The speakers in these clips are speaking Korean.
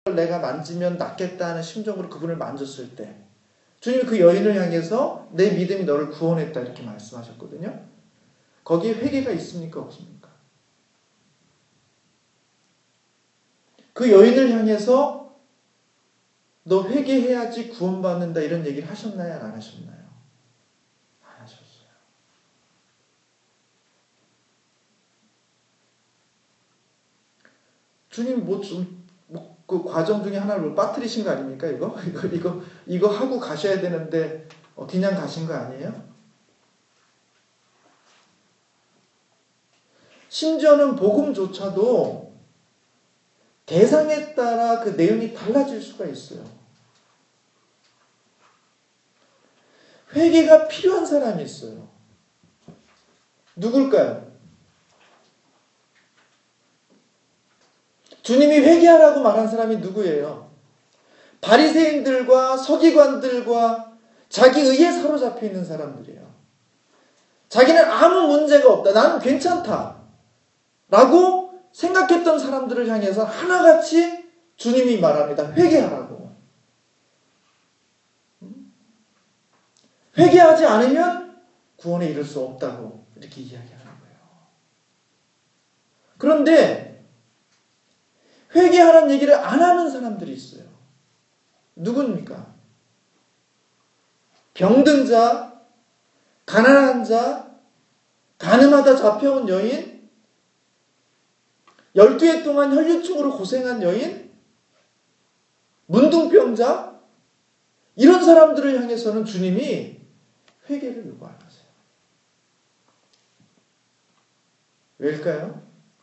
내가 만지면 낫겠다 하는 심정으로 그분을 만졌을 때 주님이 그 여인을 향해서 내 믿음이 너를 구원했다 이렇게 말씀하셨거든요. 거기에 회개가 있습니까? 없습니까? 그 여인을 향해서 너 회개해야지 구원받는다 이런 얘기를 하셨나요? 안 하셨나요? 안 하셨어요. 주님 그 과정 중에 하나를 빠뜨리신 거 아닙니까? 이거 하고 가셔야 되는데 그냥 가신 거 아니에요? 심지어는 복음조차도 대상에 따라 그 내용이 달라질 수가 있어요. 회개가 필요한 사람이 있어요. 누굴까요? 주님이 회개하라고 말한 사람이 누구예요? 바리새인들과 서기관들과 자기 의에 사로잡혀 있는 사람들이에요. 자기는 아무 문제가 없다. 나는 괜찮다. 라고 생각했던 사람들을 향해서 하나같이 주님이 말합니다. 회개하라고. 회개하지 않으면 구원에 이를 수 없다고 이렇게 이야기하는 거예요. 그런데 회개하라는 얘기를 안 하는 사람들이 있어요. 누굽니까? 병든 자, 가난한 자, 가늠하다 잡혀온 여인, 12해 동안 혈류증으로 고생한 여인, 문둥병자, 이런 사람들을 향해서는 주님이 회개를 요구 안 하세요. 왜일까요?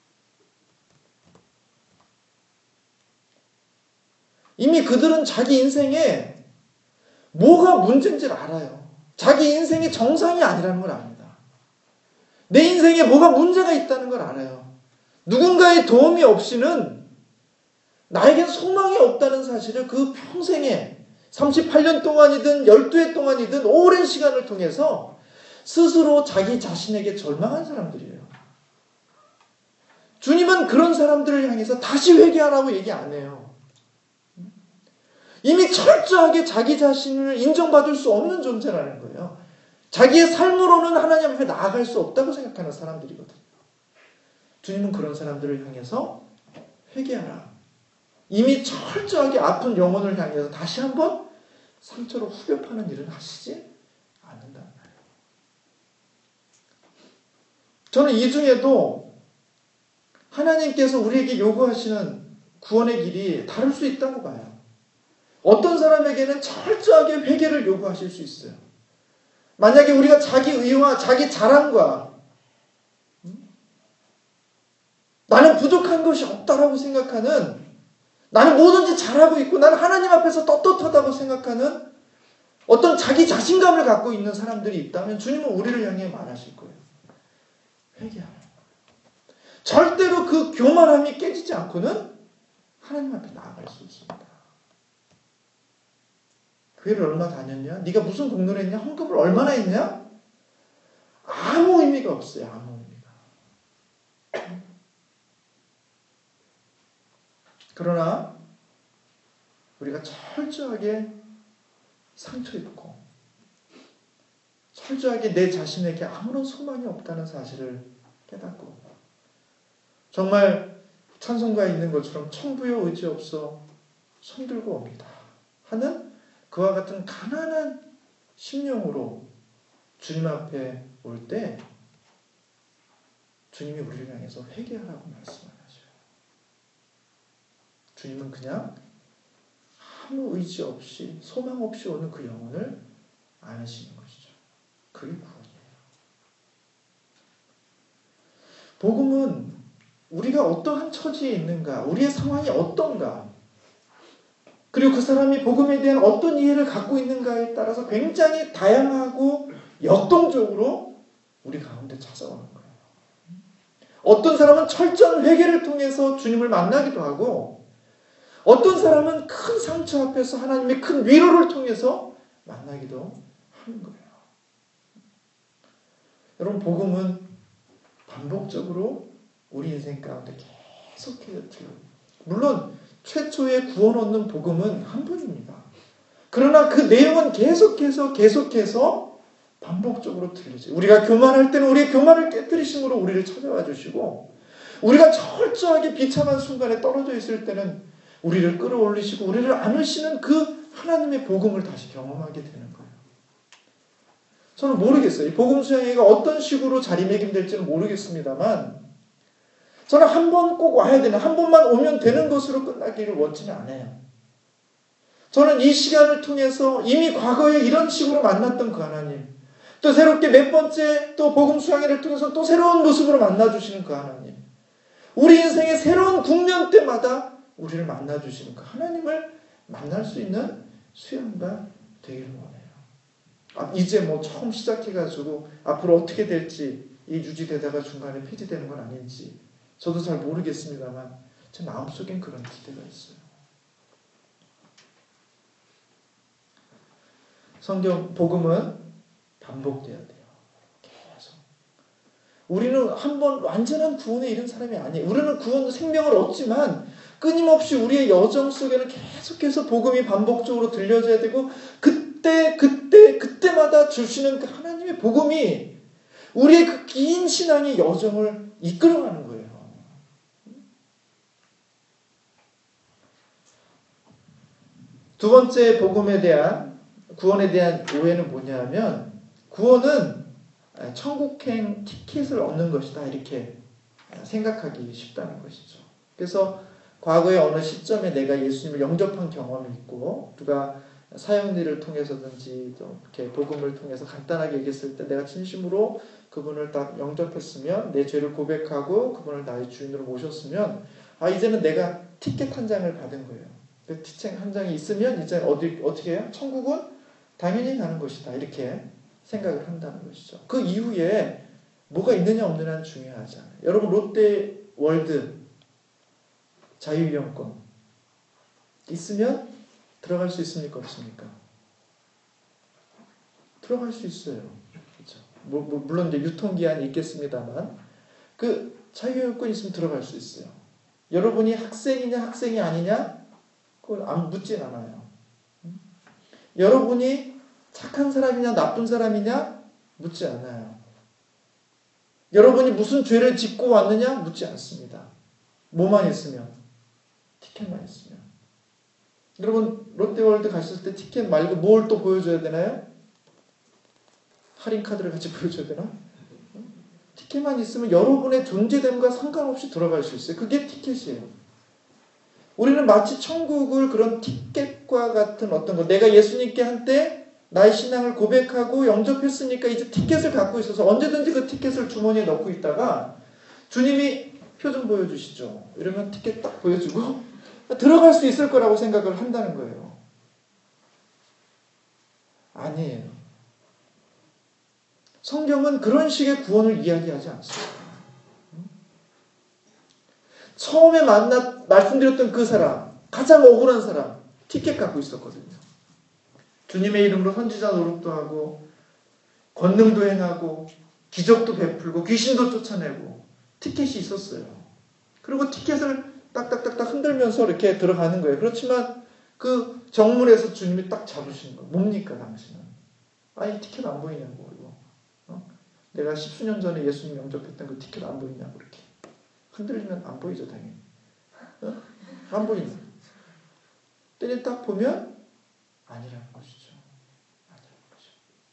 이미 그들은 자기 인생에 뭐가 문제인지를 알아요. 자기 인생이 정상이 아니라는 걸 압니다. 내 인생에 뭐가 문제가 있다는 걸 알아요. 누군가의 도움이 없이는 나에겐 소망이 없다는 사실을 그 평생에 38년 동안이든 12해 동안이든 오랜 시간을 통해서 스스로 자기 자신에게 절망한 사람들이에요. 주님은 그런 사람들을 향해서 다시 회개하라고 얘기 안 해요. 이미 철저하게 자기 자신을 인정받을 수 없는 존재라는 거예요. 자기의 삶으로는 하나님 앞에 나아갈 수 없다고 생각하는 사람들이거든요. 주님은 그런 사람들을 향해서 회개하라. 이미 철저하게 아픈 영혼을 향해서 다시 한번 상처로 후벼 파는 일은 하시지 않는다는 말이에요. 저는 이 중에도 하나님께서 우리에게 요구하시는 구원의 길이 다를 수 있다고 봐요. 어떤 사람에게는 철저하게 회개를 요구하실 수 있어요. 만약에 우리가 자기 의와 자기 자랑과 나는 부족한 것이 없다라고 생각하는, 나는 뭐든지 잘하고 있고 나는 하나님 앞에서 떳떳하다고 생각하는 어떤 자기 자신감을 갖고 있는 사람들이 있다면 주님은 우리를 향해 말하실 거예요. 회개하라. 절대로 그 교만함이 깨지지 않고는 하나님 앞에 나아갈 수 있습니다. 교회를 얼마 다녔냐? 네가 무슨 공부를 했냐? 헌금을 얼마나 했냐? 아무 의미가 없어요. 아무 의미가. 그러나 우리가 철저하게 상처 입고 철저하게 내 자신에게 아무런 소망이 없다는 사실을 깨닫고 정말 찬송가에 있는 것처럼 천부여 의지 없어 손들고 옵니다 하는 그와 같은 가난한 심령으로 주님 앞에 올 때 주님이 우리를 향해서 회개하라고 말씀하셔요. 주님은 그냥 아무 의지 없이 소망 없이 오는 그 영혼을 안으시는 것이죠. 그게 구원이에요. 복음은 우리가 어떠한 처지에 있는가, 우리의 상황이 어떤가, 그리고 그 사람이 복음에 대한 어떤 이해를 갖고 있는가에 따라서 굉장히 다양하고 역동적으로 우리 가운데 찾아오는 거예요. 어떤 사람은 철저한 회개를 통해서 주님을 만나기도 하고 어떤 사람은 큰 상처 앞에서 하나님의 큰 위로를 통해서 만나기도 하는 거예요. 여러분, 복음은 반복적으로 우리 인생 가운데 계속해서 들어요. 물론 최초의 구원 얻는 복음은 한 번입니다. 그러나 그 내용은 계속해서 반복적으로 들리죠. 우리가 교만할 때는 우리의 교만을 깨뜨리심으로 우리를 찾아와 주시고, 우리가 철저하게 비참한 순간에 떨어져 있을 때는 우리를 끌어올리시고 우리를 안으시는 그 하나님의 복음을 다시 경험하게 되는 거예요. 저는 모르겠어요. 이 복음 수양회가 어떤 식으로 자리매김될지는 모르겠습니다만, 저는 한 번 꼭 와야 되는, 한 번만 오면 되는 것으로 끝나기를 원치는 않아요. 저는 이 시간을 통해서 이미 과거에 이런 식으로 만났던 그 하나님, 또 새롭게 몇 번째 또 복음 수양회를 통해서 또 새로운 모습으로 만나주시는 그 하나님, 우리 인생의 새로운 국면 때마다 우리를 만나주시는 그 하나님을 만날 수 있는 수양회가 되기를 원해요. 이제 뭐 처음 시작해가지고 앞으로 어떻게 될지, 이 유지되다가 중간에 폐지되는 건 아닌지 저도 잘 모르겠습니다만 제 마음속엔 그런 기대가 있어요. 성경 복음은 반복돼야 돼요. 계속. 우리는 한번 완전한 구원에 이른 사람이 아니에요. 우리는 구원 생명을 얻지만 끊임없이 우리의 여정 속에는 계속해서 복음이 반복적으로 들려져야 되고, 그때마다 주시는 그 하나님의 복음이 우리의 그 긴 신앙의 여정을 이끌어가는 거예요. 두 번째 복음에 대한, 구원에 대한 오해는 뭐냐면, 구원은 천국행 티켓을 얻는 것이다, 이렇게 생각하기 쉽다는 것이죠. 그래서 과거의 어느 시점에 내가 예수님을 영접한 경험이 있고, 누가 사형리를 통해서든지 좀 이렇게 복음을 통해서 간단하게 얘기했을 때 내가 진심으로 그분을 딱 영접했으면, 내 죄를 고백하고 그분을 나의 주인으로 모셨으면, 이제는 내가 티켓 한 장을 받은 거예요. 그 티켓 한 장이 있으면 이제 어떻게 해요? 천국은 당연히 가는 것이다, 이렇게 생각을 한다는 것이죠. 그 이후에 뭐가 있느냐 없느냐는 중요하지 않아요. 여러분, 롯데월드 자유이용권 있으면 들어갈 수 있습니까? 없습니까? 들어갈 수 있어요. 그렇죠? 물론 이제 유통기한이 있겠습니다만, 그 자유이용권 있으면 들어갈 수 있어요. 여러분이 학생이냐 학생이 아니냐 그걸 묻진 않아요. 여러분이 착한 사람이냐 나쁜 사람이냐 묻지 않아요. 여러분이 무슨 죄를 짓고 왔느냐 묻지 않습니다. 뭐만 있으면, 티켓만 있으면. 여러분, 롯데월드 가셨을 때 티켓 말고 뭘 또 보여줘야 되나요? 할인카드를 같이 보여줘야 되나? 티켓만 있으면 여러분의 존재됨과 상관없이 들어갈 수 있어요. 그게 티켓이에요. 우리는 마치 천국을 그런 티켓과 같은 어떤 것, 내가 예수님께 한때 나의 신앙을 고백하고 영접했으니까 이제 티켓을 갖고 있어서 언제든지 그 티켓을 주머니에 넣고 있다가 주님이 표 좀 보여주시죠, 이러면 티켓 딱 보여주고 들어갈 수 있을 거라고 생각을 한다는 거예요. 아니에요. 성경은 그런 식의 구원을 이야기하지 않습니다. 처음에 말씀드렸던 그 사람, 가장 억울한 사람, 티켓 갖고 있었거든요. 주님의 이름으로 선지자 노릇도 하고, 권능도 행하고, 기적도 베풀고, 귀신도 쫓아내고, 티켓이 있었어요. 그리고 티켓을 딱딱딱딱 흔들면서 이렇게 들어가는 거예요. 그렇지만 그 정문에서 주님이 딱 잡으시는 거예요. 뭡니까 당신은? 이 티켓 안 보이냐고. 이거. 내가 10수년 전에 예수님 영접했던 그 티켓 안 보이냐고. 이렇게 흔들리면 안 보이죠, 당연히. 안 보이네. 때려 딱 보면 아니라는 것이죠. 아니라는 것이죠.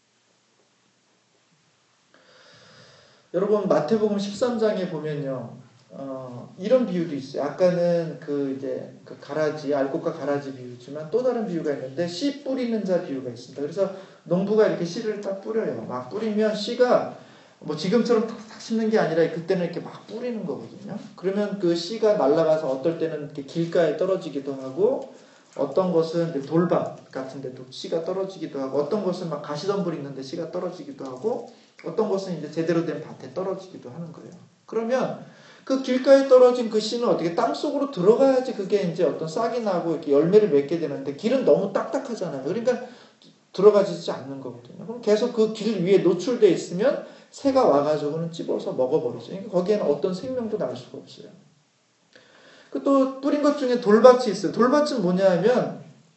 여러분, 마태복음 13장에 보면요, 이런 비유도 있어요. 아까는 그 가라지, 알곡과 가라지 비유지만 또 다른 비유가 있는데, 씨 뿌리는 자 비유가 있습니다. 그래서 농부가 이렇게 씨를 딱 뿌려요. 막 뿌리면 씨가 뭐 지금처럼 탁탁 심는 게 아니라 그때는 이렇게 막 뿌리는 거거든요. 그러면 그 씨가 날아가서 어떨 때는 이렇게 길가에 떨어지기도 하고, 어떤 것은 돌밭 같은 데도 씨가 떨어지기도 하고, 어떤 것은 막 가시덤불 있는데 씨가 떨어지기도 하고, 어떤 것은 이제 제대로 된 밭에 떨어지기도 하는 거예요. 그러면 그 길가에 떨어진 그 씨는 어떻게 땅속으로 들어가야지 그게 이제 어떤 싹이 나고 이렇게 열매를 맺게 되는데, 길은 너무 딱딱하잖아요. 그러니까 들어가지지 않는 거거든요. 그럼 계속 그 길 위에 노출되어 있으면 새가 와가지고는 찝어서 먹어버리죠. 그러니까 거기에는 어떤 생명도 날 수가 없어요. 그 또 뿌린 것 중에 돌밭이 있어요. 돌밭은 뭐냐 하면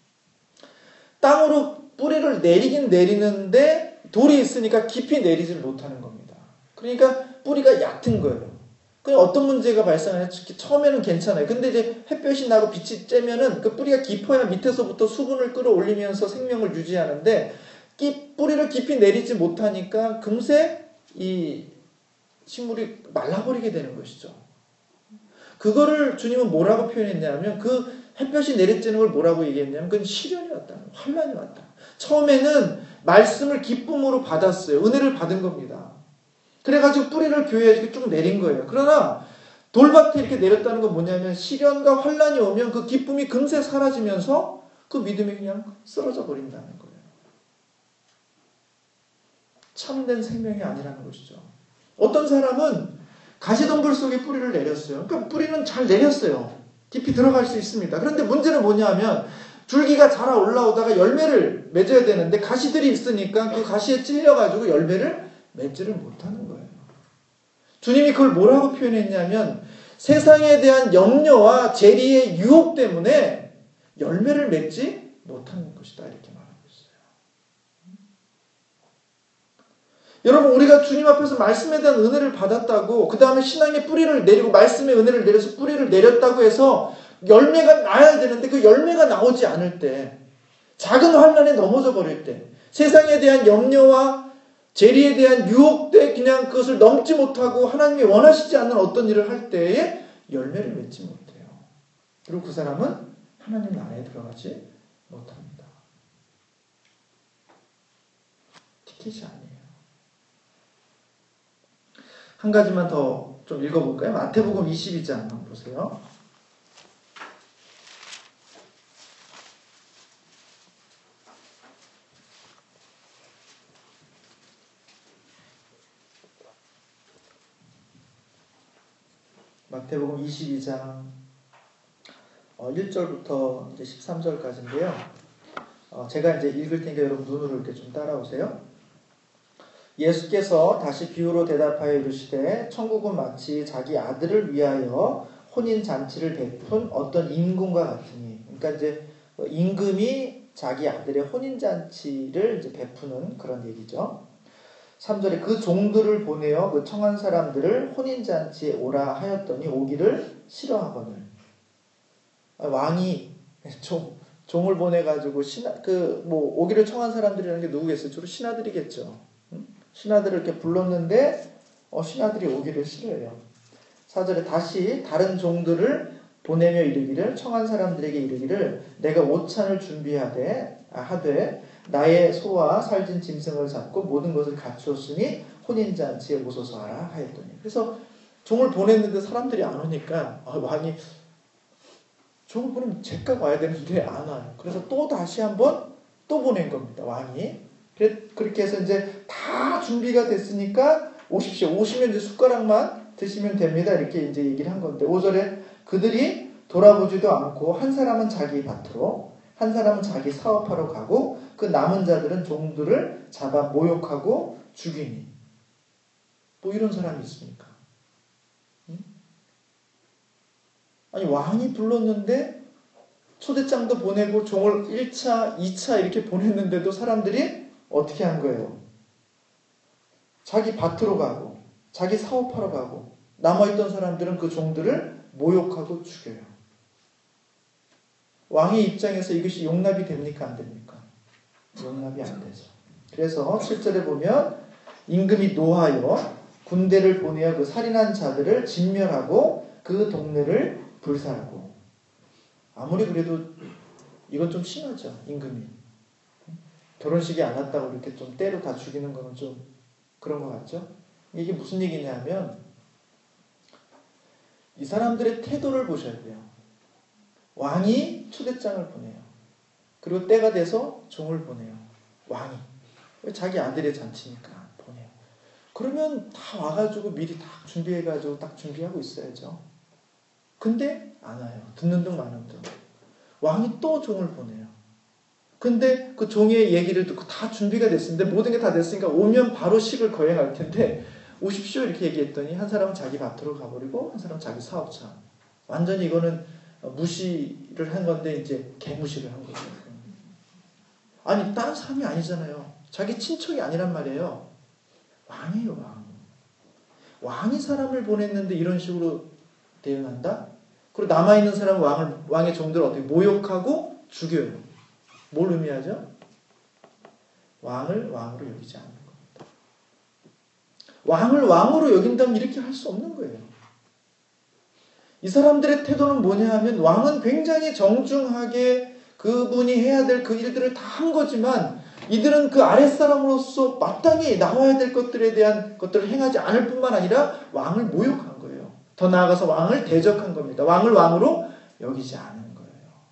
땅으로 뿌리를 내리긴 내리는데 돌이 있으니까 깊이 내리질 못하는 겁니다. 그러니까 뿌리가 얕은 거예요. 그럼 어떤 문제가 발생하냐? 처음에는 괜찮아요. 근데 이제 햇볕이 나고 빛이 쬐면은 그 뿌리가 깊어야 밑에서부터 수분을 끌어올리면서 생명을 유지하는데 뿌리를 깊이 내리지 못하니까 금세 이 식물이 말라버리게 되는 것이죠. 그거를 주님은 뭐라고 표현했냐면 그 햇볕이 내리쬐는 걸 뭐라고 얘기했냐면 그건 시련이 왔다. 환란이 왔다. 처음에는 말씀을 기쁨으로 받았어요. 은혜를 받은 겁니다. 그래가지고 뿌리를 교회에 이렇게 쭉 내린 거예요. 그러나 돌밭에 이렇게 내렸다는 건 뭐냐면 시련과 환란이 오면 그 기쁨이 금세 사라지면서 그 믿음이 그냥 쓰러져 버린다는 거예요. 참된 생명이 아니라는 것이죠. 어떤 사람은 가시덤불 속에 뿌리를 내렸어요. 그러니까 뿌리는 잘 내렸어요. 깊이 들어갈 수 있습니다. 그런데 문제는 뭐냐면 줄기가 자라 올라오다가 열매를 맺어야 되는데 가시들이 있으니까 그 가시에 찔려가지고 열매를 맺지를 못하는 거예요. 주님이 그걸 뭐라고 표현했냐면 세상에 대한 염려와 재리의 유혹 때문에 열매를 맺지 못하는 것이다. 이렇게 말하고 있어요. 여러분 우리가 주님 앞에서 말씀에 대한 은혜를 받았다고 그 다음에 신앙의 뿌리를 내리고 말씀의 은혜를 내려서 뿌리를 내렸다고 해서 열매가 나야 되는데 그 열매가 나오지 않을 때 작은 환난에 넘어져 버릴 때 세상에 대한 염려와 재리에 대한 유혹 때 그냥 그것을 넘지 못하고 하나님이 원하시지 않는 어떤 일을 할 때에 열매를 맺지 못해요. 그리고 그 사람은 하나님 나라에 들어가지 못합니다. 티켓이 아니에요. 한 가지만 더 좀 읽어볼까요? 마태복음 22장 한번 보세요. 마태복음 22장 1절부터 이제 13절까지인데요. 제가 이제 읽을 테니까 여러분 눈으로 이렇게 좀 따라오세요. 예수께서 다시 비유로 대답하여 이르시되 천국은 마치 자기 아들을 위하여 혼인 잔치를 베푼 어떤 임금과 같으니, 그러니까 이제 임금이 자기 아들의 혼인 잔치를 이제 베푸는 그런 얘기죠. 3절에 그 종들을 보내어 그 청한 사람들을 혼인잔치에 오라 하였더니 오기를 싫어하거늘. 왕이 종을 보내가지고 오기를 청한 사람들이라는 게 누구겠어요? 주로 신하들이겠죠. 신하들을 이렇게 불렀는데 신하들이 오기를 싫어해요. 4절에 다시 다른 종들을 보내며 이르기를 청한 사람들에게 이르기를 내가 오찬을 하되 나의 소와 살진 짐승을 잡고 모든 것을 갖추었으니 혼인잔치에 오소서 하라 하였더니. 그래서 종을 보냈는데 사람들이 안 오니까 왕이 종을 보내면 제가 와야 되는데 안 와요. 그래서 또 다시 한번 또 보낸 겁니다. 왕이. 그렇게 해서 이제 다 준비가 됐으니까 오십시오. 오시면 이제 숟가락만 드시면 됩니다. 이렇게 이제 얘기를 한 건데 5절에 그들이 돌아보지도 않고 한 사람은 자기 밭으로 한 사람은 자기 사업하러 가고 그 남은 자들은 종들을 잡아 모욕하고 죽이니. 뭐 이런 사람이 있습니까? 아니 왕이 불렀는데 초대장도 보내고 종을 1차, 2차 이렇게 보냈는데도 사람들이 어떻게 한 거예요? 자기 밭으로 가고 자기 사업하러 가고 남아있던 사람들은 그 종들을 모욕하고 죽여요. 왕의 입장에서 이것이 용납이 됩니까? 안 됩니까? 용납이 안 되죠. 그래서 7절에 보면 임금이 노하여 군대를 보내어 그 살인한 자들을 진멸하고 그 동네를 불살고. 아무리 그래도 이건 좀 심하죠. 임금이. 결혼식이 안 왔다고 이렇게 좀 때로 다 죽이는 거는 좀 그런 것 같죠? 이게 무슨 얘기냐면 이 사람들의 태도를 보셔야 돼요. 왕이 초대장을 보내요. 그리고 때가 돼서 종을 보내요. 왕이. 자기 아들의 잔치니까 보내요. 그러면 다 와가지고 미리 다 준비해가지고 딱 준비하고 있어야죠. 근데 안 와요. 듣는 둥 마는 둥. 왕이 또 종을 보내요. 근데 그 종의 얘기를 듣고 다 준비가 됐는데 모든 게 다 됐으니까 오면 바로 식을 거행할 텐데 오십시오 이렇게 얘기했더니 한 사람은 자기 밭으로 가버리고 한 사람은 자기 사업차. 완전히 이거는 무시를 한 건데 이제 개무시를 한 거죠. 아니 다른 사람이 아니잖아요. 자기 친척이 아니란 말이에요. 왕이에요, 왕. 왕이 사람을 보냈는데 이런 식으로 대응한다? 그리고 남아있는 사람은 왕의 종들을 어떻게 모욕하고 죽여요. 뭘 의미하죠? 왕을 왕으로 여기지 않는 겁니다. 왕을 왕으로 여긴다면 이렇게 할 수 없는 거예요. 이 사람들의 태도는 뭐냐 하면 왕은 굉장히 정중하게 그분이 해야 될 그 일들을 다 한 거지만 이들은 그 아랫사람으로서 마땅히 나와야 될 것들에 대한 것들을 행하지 않을 뿐만 아니라 왕을 모욕한 거예요. 더 나아가서 왕을 대적한 겁니다. 왕을 왕으로 여기지 않은 거예요.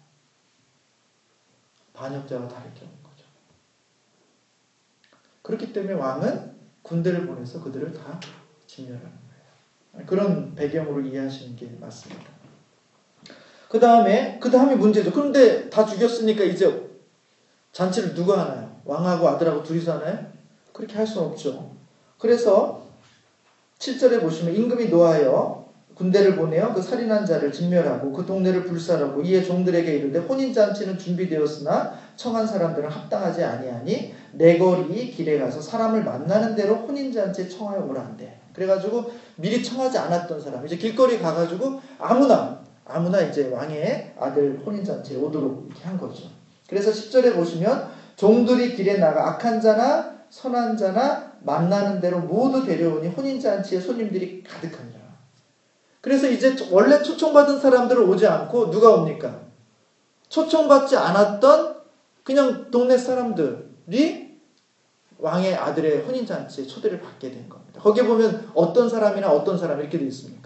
반역자와 다를 경우인 거죠. 그렇기 때문에 왕은 군대를 보내서 그들을 다 진멸하는 거예요. 그런 배경으로 이해하시는 게 맞습니다. 그 다음에 문제죠. 그런데 다 죽였으니까 이제 잔치를 누가 하나요? 왕하고 아들하고 둘이서 하나요? 그렇게 할 수는 없죠. 그래서 7절에 보시면 임금이 노하여 군대를 보내어 그 살인한 자를 진멸하고 그 동네를 불살하고 이에 종들에게 이르되 혼인잔치는 준비되었으나 청한 사람들은 합당하지 아니하니 내거리 길에 가서 사람을 만나는 대로 혼인잔치에 청하여 오라는데, 그래가지고 미리 청하지 않았던 사람 이제 길거리 가가지고 아무나 이제 왕의 아들 혼인잔치에 오도록 이렇게 한 거죠. 그래서 10절에 보시면 종들이 길에 나가 악한 자나 선한 자나 만나는 대로 모두 데려오니 혼인잔치에 손님들이 가득하니라. 그래서 이제 원래 초청받은 사람들은 오지 않고 누가 옵니까? 초청받지 않았던 그냥 동네 사람들이 왕의 아들의 혼인잔치에 초대를 받게 된 겁니다. 거기에 보면 어떤 사람이나 어떤 사람 이렇게 되어 있습니까?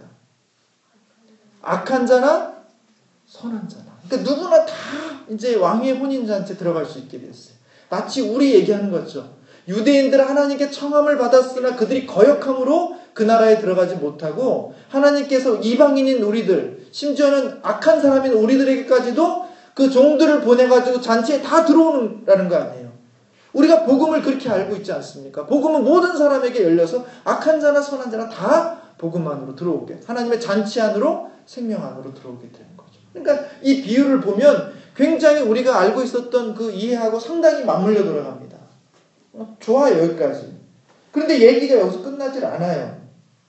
악한 자나 선한 자나. 그러니까 누구나 다 이제 왕의 혼인잔치에 들어갈 수 있게 됐어요. 마치 우리 얘기하는 거죠. 유대인들은 하나님께 청함을 받았으나 그들이 거역함으로 그 나라에 들어가지 못하고 하나님께서 이방인인 우리들, 심지어는 악한 사람인 우리들에게까지도 그 종들을 보내가지고 잔치에 다 들어오는라는 거 아니에요. 우리가 복음을 그렇게 알고 있지 않습니까? 복음은 모든 사람에게 열려서 악한 자나 선한 자나 다 복음 안으로 들어오게, 하나님의 잔치 안으로, 생명 안으로 들어오게 되는 거죠. 그러니까 이 비유를 보면 굉장히 우리가 알고 있었던 그 이해하고 상당히 맞물려 들어갑니다. 좋아요, 여기까지. 그런데 얘기가 여기서 끝나질 않아요.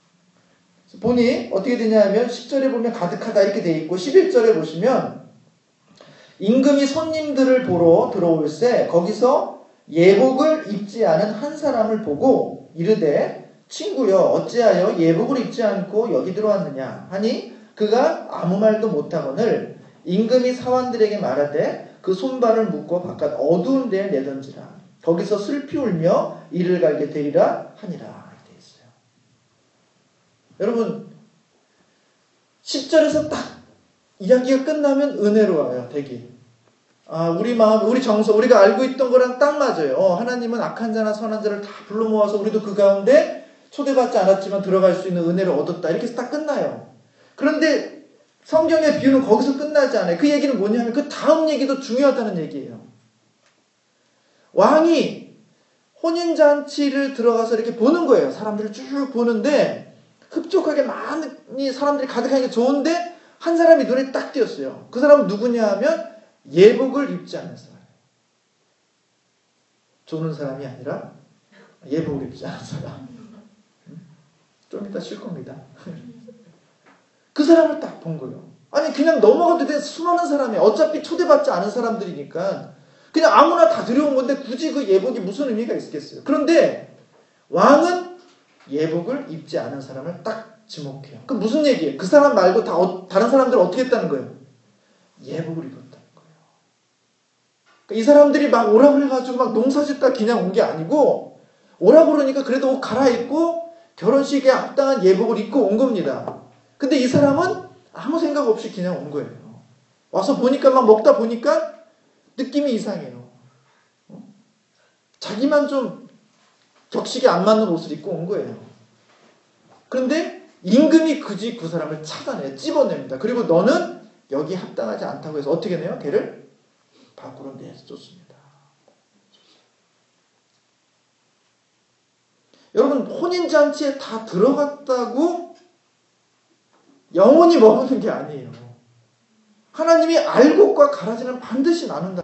보니 어떻게 되냐면 10절에 보면 가득하다 이렇게 돼 있고 11절에 보시면 임금이 손님들을 보러 들어올새 거기서 예복을 입지 않은 한 사람을 보고 이르되 친구여 어찌하여 예복을 입지 않고 여기 들어왔느냐 하니 그가 아무 말도 못하거늘 임금이 사환들에게 말하되 그 손발을 묶어 바깥 어두운 데에 내던지라. 거기서 슬피 울며 이를 갈게 되리라 하니라. 이렇게 있어요. 여러분 10절에서 딱 이야기가 끝나면 은혜로워요. 되게 우리 마음, 우리 정서, 우리가 알고 있던 거랑 딱 맞아요. 하나님은 악한 자나 선한 자를 다 불러 모아서 우리도 그 가운데 초대받지 않았지만 들어갈 수 있는 은혜를 얻었다. 이렇게 해서 딱 끝나요. 그런데 성경의 비유는 거기서 끝나지 않아요. 그 얘기는 뭐냐면 그 다음 얘기도 중요하다는 얘기예요. 왕이 혼인잔치를 들어가서 이렇게 보는 거예요. 사람들을 쭉 보는데 흡족하게 많이 사람들이 가득한 게 좋은데 한 사람이 눈에 딱 띄었어요. 그 사람은 누구냐 하면 예복을 입지 않은 사람. 조는 사람이 아니라 예복을 입지 않은 사람. 좀 이따 쉴 겁니다. 그 사람을 딱 본 거예요. 아니 그냥 넘어가도 돼. 수많은 사람이 어차피 초대받지 않은 사람들이니까 그냥 아무나 다 들여온 건데 굳이 그 예복이 무슨 의미가 있겠어요. 그런데 왕은 예복을 입지 않은 사람을 딱 지목해요. 그 무슨 얘기예요? 그 사람 말고 다른 사람들은 어떻게 했다는 거예요? 예복을 입었다는 거예요. 그러니까 이 사람들이 막 오라고 해가지고 막 농사짓다 그냥 온 게 아니고 오라고 그러니까 그래도 옷 갈아입고 결혼식에 합당한 예복을 입고 온 겁니다. 근데 이 사람은 아무 생각 없이 그냥 온 거예요. 와서 보니까 막 먹다 보니까 느낌이 이상해요. 자기만 좀 격식에 안 맞는 옷을 입고 온 거예요. 그런데 임금이 굳이 그 사람을 차단해요. 찝어냅니다. 그리고 너는 여기 합당하지 않다고 해서 어떻게 해요? 걔를 밖으로 내쫓습니다. 여러분 혼인잔치에 다 들어갔다고 영원히 머무는 게 아니에요. 하나님이 알곡과 가라지는 반드시 나눈다.